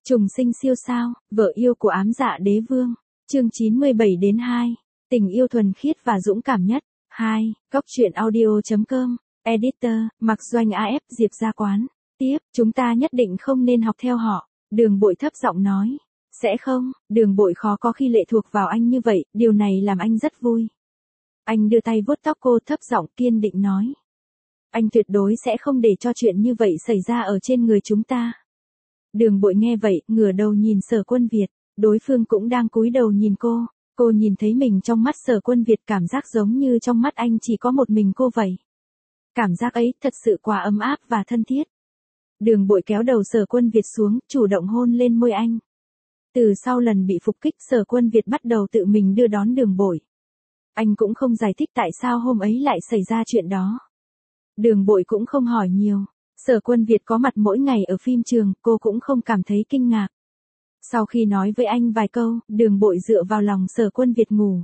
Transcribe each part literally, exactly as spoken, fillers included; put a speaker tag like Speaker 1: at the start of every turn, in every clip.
Speaker 1: Trùng sinh siêu sao, vợ yêu của ám dạ đế vương. Chương chín mươi bảy đến hai. Tình yêu thuần khiết và dũng cảm nhất. hai. Góc truyện audio.com. Editor, Mạc Doanh a ép, Diệp Gia Quán. Tiếp, chúng ta nhất định không nên học theo họ. Đường Bội thấp giọng nói. Sẽ không, Đường Bội khó có khi lệ thuộc vào anh như vậy, điều này làm anh rất vui. Anh đưa tay vuốt tóc cô, thấp giọng kiên định nói. Anh tuyệt đối sẽ không để cho chuyện như vậy xảy ra ở trên người chúng ta. Đường Bội nghe vậy, ngửa đầu nhìn Sở Quân Việt, đối phương cũng đang cúi đầu nhìn cô, cô nhìn thấy mình trong mắt Sở Quân Việt, cảm giác giống như trong mắt anh chỉ có một mình cô vậy. Cảm giác ấy thật sự quá ấm áp và thân thiết. Đường Bội kéo đầu Sở Quân Việt xuống, chủ động hôn lên môi anh. Từ sau lần bị phục kích, Sở Quân Việt bắt đầu tự mình đưa đón Đường Bội. Anh cũng không giải thích tại sao hôm ấy lại xảy ra chuyện đó. Đường Bội cũng không hỏi nhiều. Sở Quân Việt có mặt mỗi ngày ở phim trường, cô cũng không cảm thấy kinh ngạc. Sau khi nói với anh vài câu, Đường Bội dựa vào lòng Sở Quân Việt ngủ.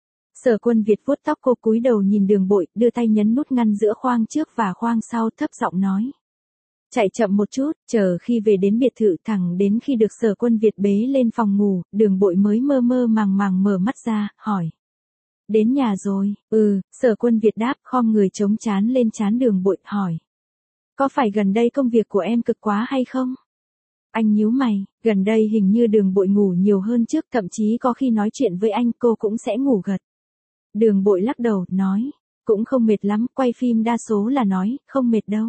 Speaker 1: Sở Quân Việt vuốt tóc cô, cúi đầu nhìn Đường Bội, đưa tay nhấn nút ngăn giữa khoang trước và khoang sau, thấp giọng nói. Chạy chậm một chút, chờ khi về đến biệt thự, thẳng đến khi được Sở Quân Việt bế lên phòng ngủ, Đường Bội mới mơ mơ màng màng mở mắt ra, hỏi. Đến nhà rồi, ừ, Sở Quân Việt đáp, khom người chống trán lên trán Đường Bội, hỏi. Có phải gần đây công việc của em cực quá hay không? Anh nhíu mày, gần đây hình như Đường Bội ngủ nhiều hơn trước, thậm chí có khi nói chuyện với anh cô cũng sẽ ngủ gật. Đường Bội lắc đầu, nói, cũng không mệt lắm, quay phim đa số là nói, không mệt đâu.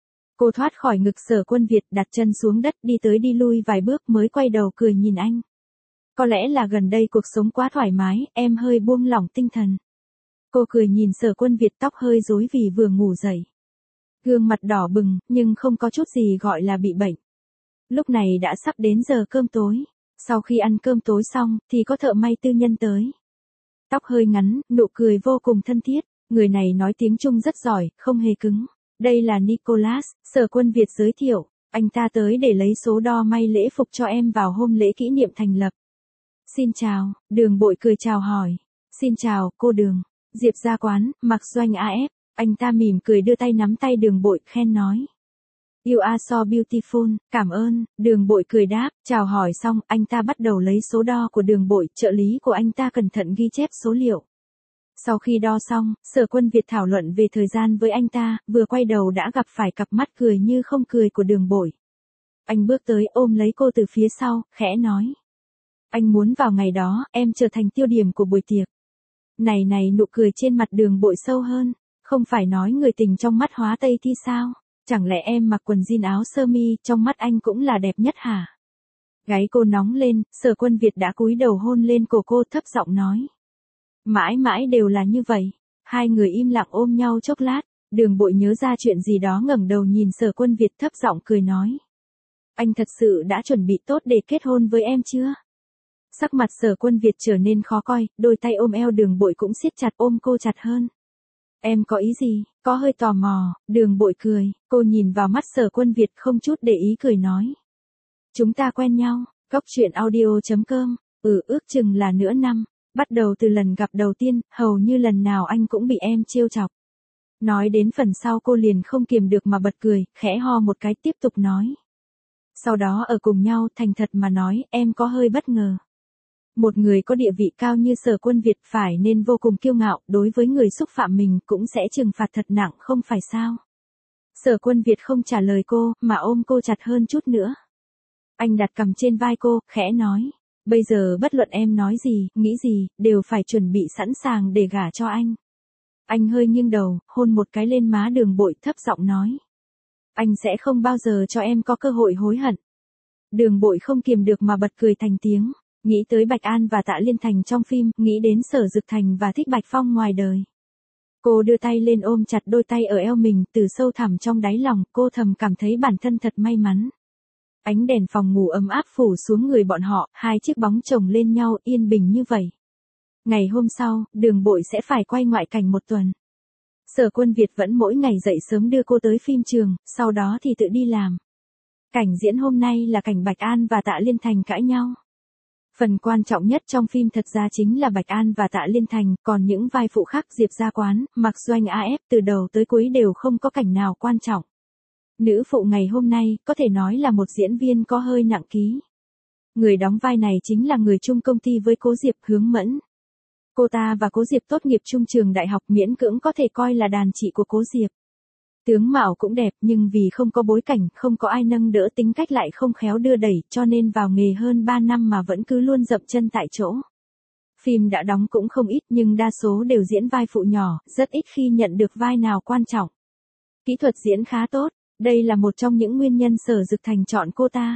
Speaker 1: Cô thoát khỏi ngực Sở Quân Việt, đặt chân xuống đất, đi tới đi lui vài bước mới quay đầu cười nhìn anh. Có lẽ là gần đây cuộc sống quá thoải mái, em hơi buông lỏng tinh thần. Cô cười nhìn Sở Quân Việt, tóc hơi rối vì vừa ngủ dậy. Gương mặt đỏ bừng, nhưng không có chút gì gọi là bị bệnh. Lúc này đã sắp đến giờ cơm tối. Sau khi ăn cơm tối xong, thì có thợ may tư nhân tới. Tóc hơi ngắn, nụ cười vô cùng thân thiết. Người này nói tiếng Trung rất giỏi, không hề cứng. Đây là Nicholas, Sở Quân Việt giới thiệu. Anh ta tới để lấy số đo may lễ phục cho em vào hôm lễ kỷ niệm thành lập. Xin chào, Đường Bội cười chào hỏi. Xin chào, cô Đường. Diệp Gia Quán, Mạc Doanh a ép. Anh ta mỉm cười đưa tay nắm tay Đường Bội, khen nói. You are so beautiful, cảm ơn, Đường Bội cười đáp, chào hỏi xong, anh ta bắt đầu lấy số đo của Đường Bội, trợ lý của anh ta cẩn thận ghi chép số liệu. Sau khi đo xong, Sở Quân Việt thảo luận về thời gian với anh ta, vừa quay đầu đã gặp phải cặp mắt cười như không cười của Đường Bội. Anh bước tới ôm lấy cô từ phía sau, khẽ nói. Anh muốn vào ngày đó, em trở thành tiêu điểm của buổi tiệc. Này này, nụ cười trên mặt Đường Bội sâu hơn. Không phải nói người tình trong mắt hóa tây thi sao? Chẳng lẽ em mặc quần jean áo sơ mi, trong mắt anh cũng là đẹp nhất hả? Gáy cô nóng lên, Sở Quân Việt đã cúi đầu hôn lên cổ cô, thấp giọng nói. Mãi mãi đều là như vậy. Hai người im lặng ôm nhau chốc lát, Đường Bội nhớ ra chuyện gì đó ngẩng đầu nhìn Sở Quân Việt, thấp giọng cười nói. Anh thật sự đã chuẩn bị tốt để kết hôn với em chưa? Sắc mặt Sở Quân Việt trở nên khó coi, đôi tay ôm eo Đường Bội cũng siết chặt, ôm cô chặt hơn. Em có ý gì? Có hơi tò mò, Đường Bội cười, cô nhìn vào mắt Sở Quân Việt không chút để ý cười nói. Chúng ta quen nhau, góc truyện audio.com, ừ ước chừng là nửa năm, bắt đầu từ lần gặp đầu tiên, hầu như lần nào anh cũng bị em trêu chọc. Nói đến phần sau cô liền không kiềm được mà bật cười, khẽ ho một cái tiếp tục nói. Sau đó ở cùng nhau, thành thật mà nói, em có hơi bất ngờ. Một người có địa vị cao như Sở Quân Việt phải nên vô cùng kiêu ngạo, đối với người xúc phạm mình cũng sẽ trừng phạt thật nặng, không phải sao? Sở Quân Việt không trả lời cô, mà ôm cô chặt hơn chút nữa. Anh đặt cằm trên vai cô, khẽ nói, bây giờ bất luận em nói gì, nghĩ gì, đều phải chuẩn bị sẵn sàng để gả cho anh. Anh hơi nghiêng đầu, hôn một cái lên má Đường Bội, thấp giọng nói. Anh sẽ không bao giờ cho em có cơ hội hối hận. Đường Bội không kiềm được mà bật cười thành tiếng. Nghĩ tới Bạch An và Tạ Liên Thành trong phim, nghĩ đến Sở Dực Thành và Thích Bạch Phong ngoài đời. Cô đưa tay lên ôm chặt đôi tay ở eo mình, từ sâu thẳm trong đáy lòng, cô thầm cảm thấy bản thân thật may mắn. Ánh đèn phòng ngủ ấm áp phủ xuống người bọn họ, hai chiếc bóng chồng lên nhau, yên bình như vậy. Ngày hôm sau, Đường Bội sẽ phải quay ngoại cảnh một tuần. Sở Quân Việt vẫn mỗi ngày dậy sớm đưa cô tới phim trường, sau đó thì tự đi làm. Cảnh diễn hôm nay là cảnh Bạch An và Tạ Liên Thành cãi nhau. Phần quan trọng nhất trong phim thật ra chính là Bạch An và Tạ Liên Thành, còn những vai phụ khác Diệp Gia Quán, Mạc Doanh a ép từ đầu tới cuối đều không có cảnh nào quan trọng. Nữ phụ ngày hôm nay có thể nói là một diễn viên có hơi nặng ký. Người đóng vai này chính là người chung công ty với Cố Diệp, Hướng Mẫn. Cô ta và Cố Diệp tốt nghiệp chung trường đại học, miễn cưỡng có thể coi là đàn chị của Cố Diệp. Tướng mạo cũng đẹp nhưng vì không có bối cảnh, không có ai nâng đỡ, tính cách lại không khéo đưa đẩy, cho nên vào nghề hơn ba năm mà vẫn cứ luôn dậm chân tại chỗ. Phim đã đóng cũng không ít nhưng đa số đều diễn vai phụ nhỏ, rất ít khi nhận được vai nào quan trọng. Kỹ thuật diễn khá tốt, đây là một trong những nguyên nhân Sở Dực Thành chọn cô ta.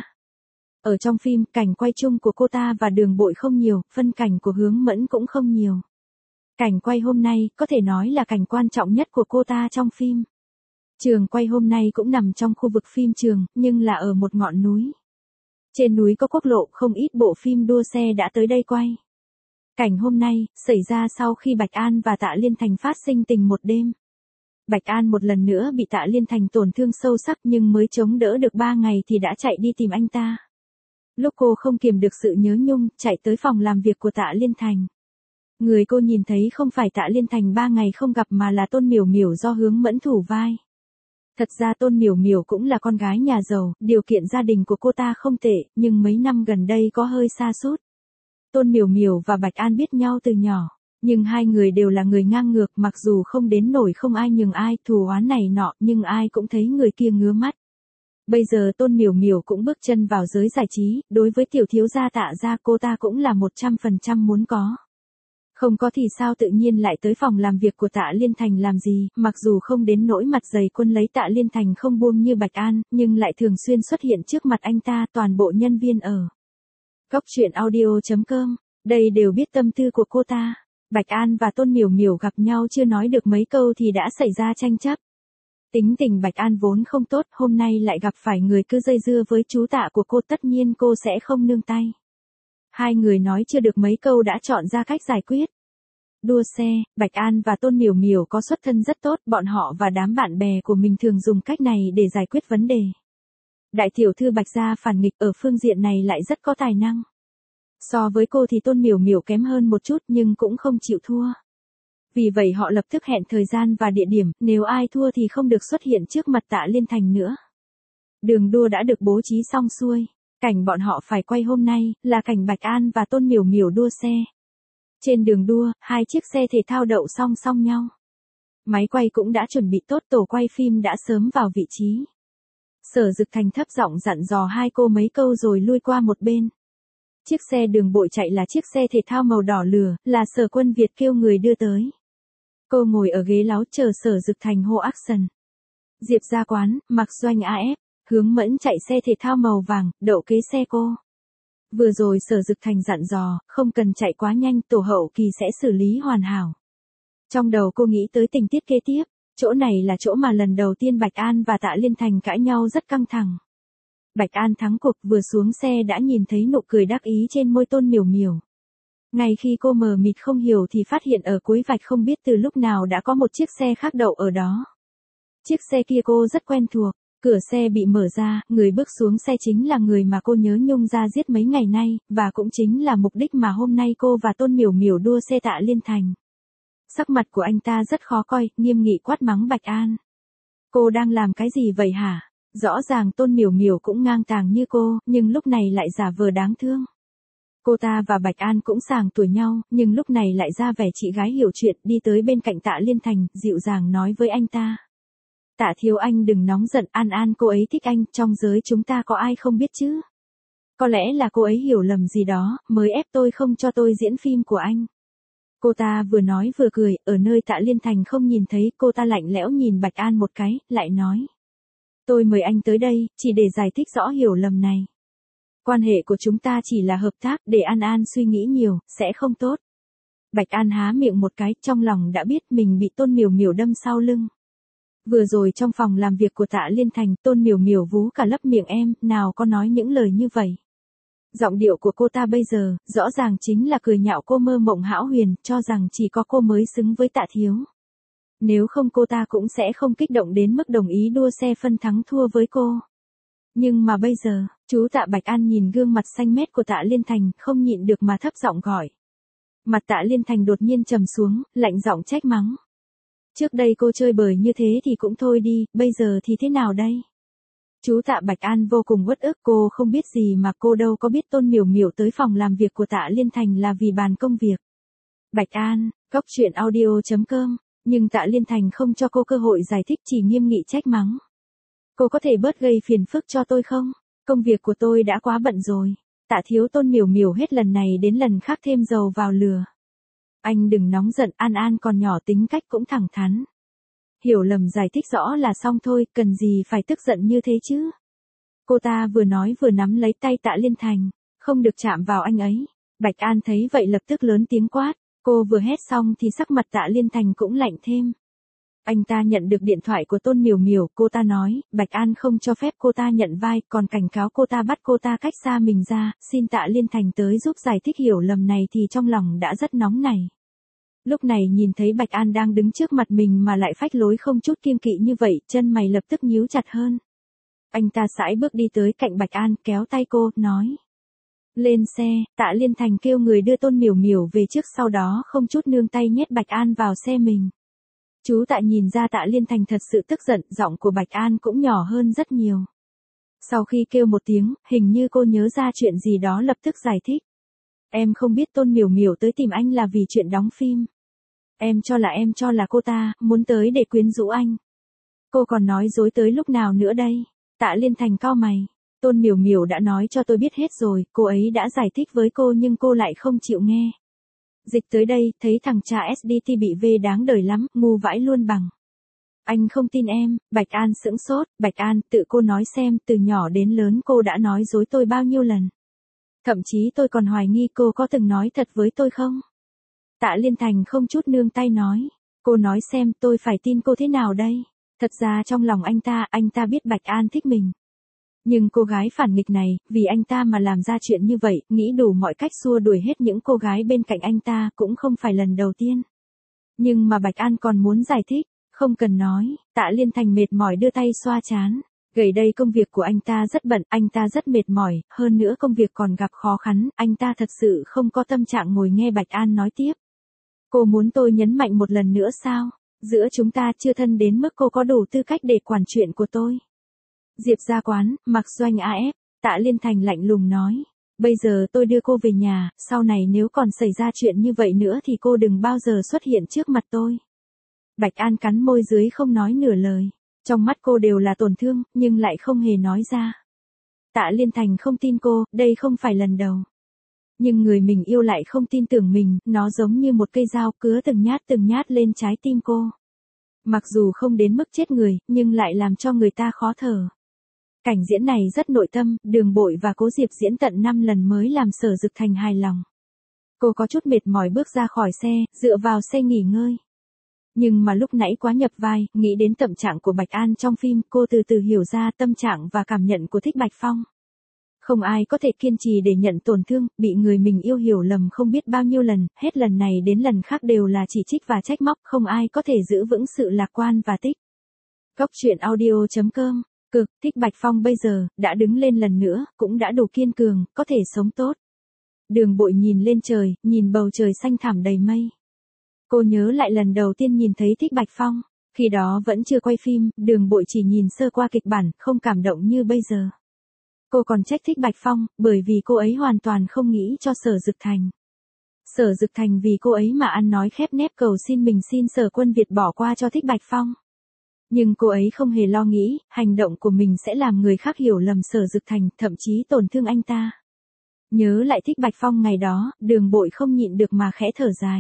Speaker 1: Ở trong phim, cảnh quay chung của cô ta và Đường Bội không nhiều, phân cảnh của Hướng Mẫn cũng không nhiều. Cảnh quay hôm nay có thể nói là cảnh quan trọng nhất của cô ta trong phim. Trường quay hôm nay cũng nằm trong khu vực phim trường, nhưng là ở một ngọn núi. Trên núi có quốc lộ, không ít bộ phim đua xe đã tới đây quay. Cảnh hôm nay, xảy ra sau khi Bạch An và Tạ Liên Thành phát sinh tình một đêm. Bạch An một lần nữa bị Tạ Liên Thành tổn thương sâu sắc nhưng mới chống đỡ được ba ngày thì đã chạy đi tìm anh ta. Lúc cô không kiềm được sự nhớ nhung, chạy tới phòng làm việc của Tạ Liên Thành. Người cô nhìn thấy không phải Tạ Liên Thành ba ngày không gặp mà là Tôn Miểu Miểu do Hướng Mẫn thủ vai. Thật ra Tôn Miểu Miểu cũng là con gái nhà giàu, điều kiện gia đình của cô ta không tệ, nhưng mấy năm gần đây có hơi sa sút. Tôn Miểu Miểu và Bạch An biết nhau từ nhỏ, nhưng hai người đều là người ngang ngược, mặc dù không đến nổi không ai nhường ai, thù oán này nọ, nhưng ai cũng thấy người kia ngứa mắt. Bây giờ Tôn Miểu Miểu cũng bước chân vào giới giải trí, đối với tiểu thiếu gia Tạ gia cô ta cũng là một trăm phần trăm muốn có. Không có thì sao tự nhiên lại tới phòng làm việc của Tạ Liên Thành làm gì, mặc dù không đến nỗi mặt dày quân lấy Tạ Liên Thành không buông như Bạch An, nhưng lại thường xuyên xuất hiện trước mặt anh ta. Toàn bộ nhân viên ở Cóc truyện audio chấm com, đây đều biết tâm tư của cô ta. Bạch An và Tôn Miểu Miểu gặp nhau chưa nói được mấy câu thì đã xảy ra tranh chấp. Tính tình Bạch An vốn không tốt, hôm nay lại gặp phải người cứ dây dưa với chú Tạ của cô, tất nhiên cô sẽ không nương tay. Hai người nói chưa được mấy câu đã chọn ra cách giải quyết. Đua xe, Bạch An và Tôn Miểu Miểu có xuất thân rất tốt, bọn họ và đám bạn bè của mình thường dùng cách này để giải quyết vấn đề. Đại tiểu thư Bạch gia phản nghịch ở phương diện này lại rất có tài năng. So với cô thì Tôn Miểu Miểu kém hơn một chút nhưng cũng không chịu thua. Vì vậy họ lập tức hẹn thời gian và địa điểm, nếu ai thua thì không được xuất hiện trước mặt Tạ Liên Thành nữa. Đường đua đã được bố trí xong xuôi. Cảnh bọn họ phải quay hôm nay là cảnh Bạch An và Tôn Miểu Miểu đua xe. Trên đường đua, hai chiếc xe thể thao đậu song song nhau. Máy quay cũng đã chuẩn bị tốt, tổ quay phim đã sớm vào vị trí. Sở Dực Thành thấp giọng dặn dò hai cô mấy câu rồi lui qua một bên. Chiếc xe Đường Bội chạy là chiếc xe thể thao màu đỏ lửa, là Sở Quân Việt kêu người đưa tới. Cô ngồi ở ghế láo chờ Sở Dực Thành hô action. Diệp Gia Quán, Mạc Doanh a ép, Hướng Mẫn chạy xe thể thao màu vàng, đậu kế xe cô. Vừa rồi Sở Dực Thành dặn dò, không cần chạy quá nhanh, tổ hậu kỳ sẽ xử lý hoàn hảo. Trong đầu cô nghĩ tới tình tiết kế tiếp, chỗ này là chỗ mà lần đầu tiên Bạch An và Tạ Liên Thành cãi nhau rất căng thẳng. Bạch An thắng cuộc, vừa xuống xe đã nhìn thấy nụ cười đắc ý trên môi Tôn Miểu Miểu. Ngay khi cô mờ mịt không hiểu thì phát hiện ở cuối vạch không biết từ lúc nào đã có một chiếc xe khác đậu ở đó. Chiếc xe kia cô rất quen thuộc. Cửa xe bị mở ra, người bước xuống xe chính là người mà cô nhớ nhung ra giết mấy ngày nay, và cũng chính là mục đích mà hôm nay cô và Tôn Miểu Miểu đua xe Tạ Liên Thành. Sắc mặt của anh ta rất khó coi, nghiêm nghị quát mắng Bạch An. Cô đang làm cái gì vậy hả? Rõ ràng Tôn Miểu Miểu cũng ngang tàng như cô, nhưng lúc này lại giả vờ đáng thương. Cô ta và Bạch An cũng sàng tuổi nhau, nhưng lúc này lại ra vẻ chị gái hiểu chuyện, đi tới bên cạnh Tạ Liên Thành, dịu dàng nói với anh ta. Tạ thiếu anh đừng nóng giận, An An cô ấy thích anh, trong giới chúng ta có ai không biết chứ? Có lẽ là cô ấy hiểu lầm gì đó, mới ép tôi không cho tôi diễn phim của anh. Cô ta vừa nói vừa cười, ở nơi Tạ Liên Thành không nhìn thấy, cô ta lạnh lẽo nhìn Bạch An một cái, lại nói. Tôi mời anh tới đây, chỉ để giải thích rõ hiểu lầm này. Quan hệ của chúng ta chỉ là hợp tác, để An An suy nghĩ nhiều, sẽ không tốt. Bạch An há miệng một cái, trong lòng đã biết mình bị Tôn Miểu Miểu đâm sau lưng. Vừa rồi trong phòng làm việc của Tạ Liên Thành, Tôn Miểu Miểu vú cả lấp miệng em, nào có nói những lời như vậy. Giọng điệu của cô ta bây giờ, rõ ràng chính là cười nhạo cô mơ mộng hão huyền, cho rằng chỉ có cô mới xứng với Tạ thiếu. Nếu không cô ta cũng sẽ không kích động đến mức đồng ý đua xe phân thắng thua với cô. Nhưng mà bây giờ, chú Tạ Bạch An nhìn gương mặt xanh mét của Tạ Liên Thành, không nhịn được mà thấp giọng gọi. Mặt Tạ Liên Thành đột nhiên trầm xuống, lạnh giọng trách mắng. Trước đây cô chơi bời như thế thì cũng thôi đi, bây giờ thì thế nào đây? Chú Tạ Bạch An vô cùng uất ức, cô không biết gì mà cô đâu có biết Tôn Miểu Miểu tới phòng làm việc của Tạ Liên Thành là vì bàn công việc. Bạch An, cóc truyện audio chấm com, nhưng Tạ Liên Thành không cho cô cơ hội giải thích, chỉ nghiêm nghị trách mắng. Cô có thể bớt gây phiền phức cho tôi không? Công việc của tôi đã quá bận rồi. Tạ thiếu Tôn Miểu Miểu hết lần này đến lần khác thêm dầu vào lửa. Anh đừng nóng giận, An An còn nhỏ tính cách cũng thẳng thắn. Hiểu lầm giải thích rõ là xong thôi, cần gì phải tức giận như thế chứ? Cô ta vừa nói vừa nắm lấy tay Tạ Liên Thành, không được chạm vào anh ấy. Bạch An thấy vậy lập tức lớn tiếng quát, cô vừa hét xong thì sắc mặt Tạ Liên Thành cũng lạnh thêm. Anh ta nhận được điện thoại của Tôn Miểu Miểu, cô ta nói, Bạch An không cho phép cô ta nhận vai, còn cảnh cáo cô ta bắt cô ta cách xa mình ra, xin Tạ Liên Thành tới giúp giải thích hiểu lầm này thì trong lòng đã rất nóng nảy. Lúc này nhìn thấy Bạch An đang đứng trước mặt mình mà lại phách lối không chút kiêng kỵ như vậy, chân mày lập tức nhíu chặt hơn. Anh ta sải bước đi tới cạnh Bạch An, kéo tay cô, nói. Lên xe, Tạ Liên Thành kêu người đưa Tôn Miểu Miểu về trước, sau đó không chút nương tay nhét Bạch An vào xe mình. Chú Tạ nhìn ra Tạ Liên Thành thật sự tức giận, giọng của Bạch An cũng nhỏ hơn rất nhiều. Sau khi kêu một tiếng, hình như cô nhớ ra chuyện gì đó lập tức giải thích. Em không biết Tôn Miểu Miểu tới tìm anh là vì chuyện đóng phim. Em cho là em cho là cô ta, muốn tới để quyến rũ anh. Cô còn nói dối tới lúc nào nữa đây? Tạ Liên Thành cau mày. Tôn Miểu Miểu đã nói cho tôi biết hết rồi, cô ấy đã giải thích với cô nhưng cô lại không chịu nghe. Dịch tới đây, thấy thằng cha ét đê tê bị vê đáng đời lắm, ngu vãi luôn bằng. Anh không tin em, Bạch An sững sốt, Bạch An, tự cô nói xem, từ nhỏ đến lớn cô đã nói dối tôi bao nhiêu lần. Thậm chí tôi còn hoài nghi cô có từng nói thật với tôi không? Tạ Liên Thành không chút nương tay nói, cô nói xem tôi phải tin cô thế nào đây? Thật ra trong lòng anh ta, anh ta biết Bạch An thích mình. Nhưng cô gái phản nghịch này, vì anh ta mà làm ra chuyện như vậy, nghĩ đủ mọi cách xua đuổi hết những cô gái bên cạnh anh ta, cũng không phải lần đầu tiên. Nhưng mà Bạch An còn muốn giải thích, không cần nói, Tạ Liên Thành mệt mỏi đưa tay xoa trán. Gần đây công việc của anh ta rất bận, anh ta rất mệt mỏi, hơn nữa công việc còn gặp khó khăn, anh ta thật sự không có tâm trạng ngồi nghe Bạch An nói tiếp. Cô muốn tôi nhấn mạnh một lần nữa sao? Giữa chúng ta chưa thân đến mức cô có đủ tư cách để quản chuyện của tôi. Diệp Gia Quán, Mạc Doanh a ép, Tạ Liên Thành lạnh lùng nói. Bây giờ tôi đưa cô về nhà, sau này nếu còn xảy ra chuyện như vậy nữa thì cô đừng bao giờ xuất hiện trước mặt tôi. Bạch An cắn môi dưới không nói nửa lời. Trong mắt cô đều là tổn thương, nhưng lại không hề nói ra. Tạ Liên Thành không tin cô, đây không phải lần đầu. Nhưng người mình yêu lại không tin tưởng mình, nó giống như một cây dao cứa từng nhát từng nhát lên trái tim cô. Mặc dù không đến mức chết người, nhưng lại làm cho người ta khó thở. Cảnh diễn này rất nội tâm, Đường Bội và Cố Diệp diễn tận năm lần mới làm Sở Dực Thành hài lòng. Cô có chút mệt mỏi bước ra khỏi xe, dựa vào xe nghỉ ngơi. Nhưng mà lúc nãy quá nhập vai, nghĩ đến tâm trạng của Bạch An trong phim, cô từ từ hiểu ra tâm trạng và cảm nhận của Thích Bạch Phong. Không ai có thể kiên trì để nhận tổn thương, bị người mình yêu hiểu lầm không biết bao nhiêu lần, hết lần này đến lần khác đều là chỉ trích và trách móc, không ai có thể giữ vững sự lạc quan và tích. Cóc truyện audio chấm com, cực, Thích Bạch Phong bây giờ, đã đứng lên lần nữa, cũng đã đủ kiên cường, có thể sống tốt. Đường Bội nhìn lên trời, nhìn bầu trời xanh thẳm đầy mây. Cô nhớ lại lần đầu tiên nhìn thấy Thích Bạch Phong, khi đó vẫn chưa quay phim, Đường Bội chỉ nhìn sơ qua kịch bản, không cảm động như bây giờ. Cô còn trách Thích Bạch Phong, bởi vì cô ấy hoàn toàn không nghĩ cho Sở Dực Thành. Sở Dực Thành vì cô ấy mà ăn nói khép nép cầu xin mình xin Sở Quân Việt bỏ qua cho Thích Bạch Phong. Nhưng cô ấy không hề lo nghĩ, hành động của mình sẽ làm người khác hiểu lầm Sở Dực Thành, thậm chí tổn thương anh ta. Nhớ lại Thích Bạch Phong ngày đó, Đường Bội không nhịn được mà khẽ thở dài.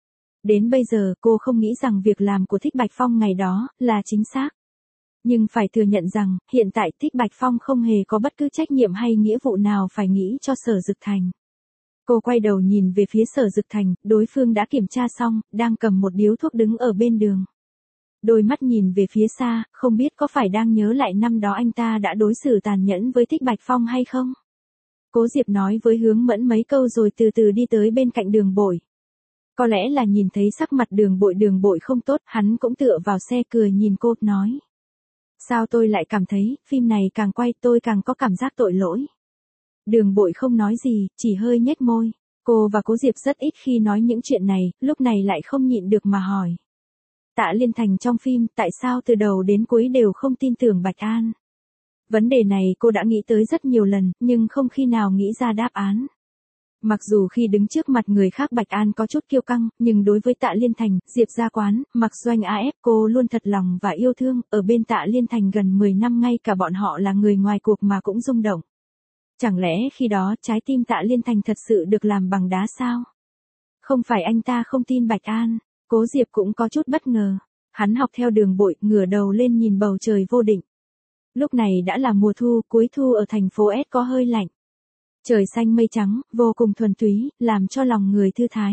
Speaker 1: Đến bây giờ cô không nghĩ rằng việc làm của Thích Bạch Phong ngày đó là chính xác. Nhưng phải thừa nhận rằng, hiện tại Thích Bạch Phong không hề có bất cứ trách nhiệm hay nghĩa vụ nào phải nghĩ cho Sở Dực Thành. Cô quay đầu nhìn về phía Sở Dực Thành, đối phương đã kiểm tra xong, đang cầm một điếu thuốc đứng ở bên đường. Đôi mắt nhìn về phía xa, không biết có phải đang nhớ lại năm đó anh ta đã đối xử tàn nhẫn với Thích Bạch Phong hay không? Cố Diệp nói với Hướng Mẫn mấy câu rồi từ từ đi tới bên cạnh Đường Bội. Có lẽ là nhìn thấy sắc mặt Đường Bội Đường Bội không tốt, hắn cũng tựa vào xe cười nhìn cô, nói. Sao tôi lại cảm thấy, phim này càng quay tôi càng có cảm giác tội lỗi. Đường Bội không nói gì, chỉ hơi nhếch môi. Cô và Cố Diệp rất ít khi nói những chuyện này, lúc này lại không nhịn được mà hỏi. Tạ Liên Thành trong phim, tại sao từ đầu đến cuối đều không tin tưởng Bạch An? Vấn đề này cô đã nghĩ tới rất nhiều lần, nhưng không khi nào nghĩ ra đáp án. Mặc dù khi đứng trước mặt người khác Bạch An có chút kiêu căng, nhưng đối với Tạ Liên Thành, Diệp Gia Quán, Mạc Doanh a ép cô luôn thật lòng và yêu thương, ở bên Tạ Liên Thành gần mười năm ngay cả bọn họ là người ngoài cuộc mà cũng rung động. Chẳng lẽ khi đó trái tim Tạ Liên Thành thật sự được làm bằng đá sao? Không phải anh ta không tin Bạch An, Cố Diệp cũng có chút bất ngờ. Hắn học theo Đường Bội, ngửa đầu lên nhìn bầu trời vô định. Lúc này đã là mùa thu, cuối thu ở thành phố S có hơi lạnh. Trời xanh mây trắng, vô cùng thuần túy, làm cho lòng người thư thái.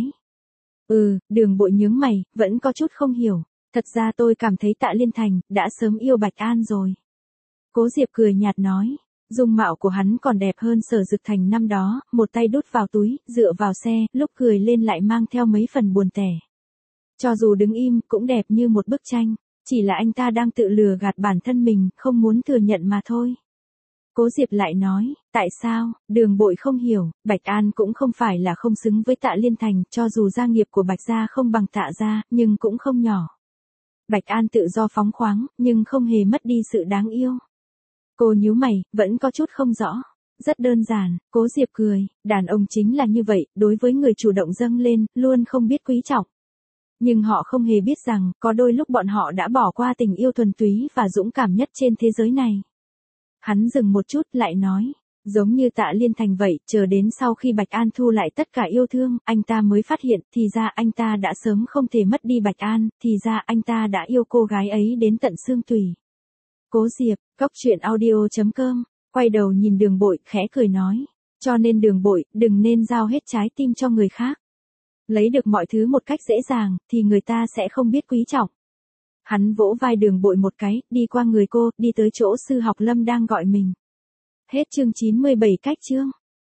Speaker 1: Ừ, Đường Bội nhướng mày, vẫn có chút không hiểu. Thật ra tôi cảm thấy Tạ Liên Thành đã sớm yêu Bạch An rồi. Cố Diệp cười nhạt nói, dung mạo của hắn còn đẹp hơn Sở Dực Thành năm đó, một tay đút vào túi, dựa vào xe, lúc cười lên lại mang theo mấy phần buồn tẻ. Cho dù đứng im, cũng đẹp như một bức tranh, chỉ là anh ta đang tự lừa gạt bản thân mình, không muốn thừa nhận mà thôi. Cố Diệp lại nói, tại sao? Đường Bội không hiểu, Bạch An cũng không phải là không xứng với Tạ Liên Thành, cho dù gia nghiệp của Bạch gia không bằng Tạ gia, nhưng cũng không nhỏ. Bạch An tự do phóng khoáng, nhưng không hề mất đi sự đáng yêu. Cô nhíu mày, vẫn có chút không rõ. Rất đơn giản, Cố Diệp cười, đàn ông chính là như vậy, đối với người chủ động dâng lên, luôn không biết quý trọng. Nhưng họ không hề biết rằng, có đôi lúc bọn họ đã bỏ qua tình yêu thuần túy và dũng cảm nhất trên thế giới này. Hắn dừng một chút, lại nói, giống như Tạ Liên Thành vậy, chờ đến sau khi Bạch An thu lại tất cả yêu thương, anh ta mới phát hiện, thì ra anh ta đã sớm không thể mất đi Bạch An, thì ra anh ta đã yêu cô gái ấy đến tận xương tủy. Cố Diệp, Cốc Truyện Audio chấm com, quay đầu nhìn Đường Bội, khẽ cười nói, cho nên Đường Bội, đừng nên giao hết trái tim cho người khác. Lấy được mọi thứ một cách dễ dàng, thì người ta sẽ không biết quý trọng. Hắn vỗ vai Đường Bội một cái, đi qua người cô, đi tới chỗ sư học Lâm đang gọi mình. Hết chương chín mươi bảy cách chương.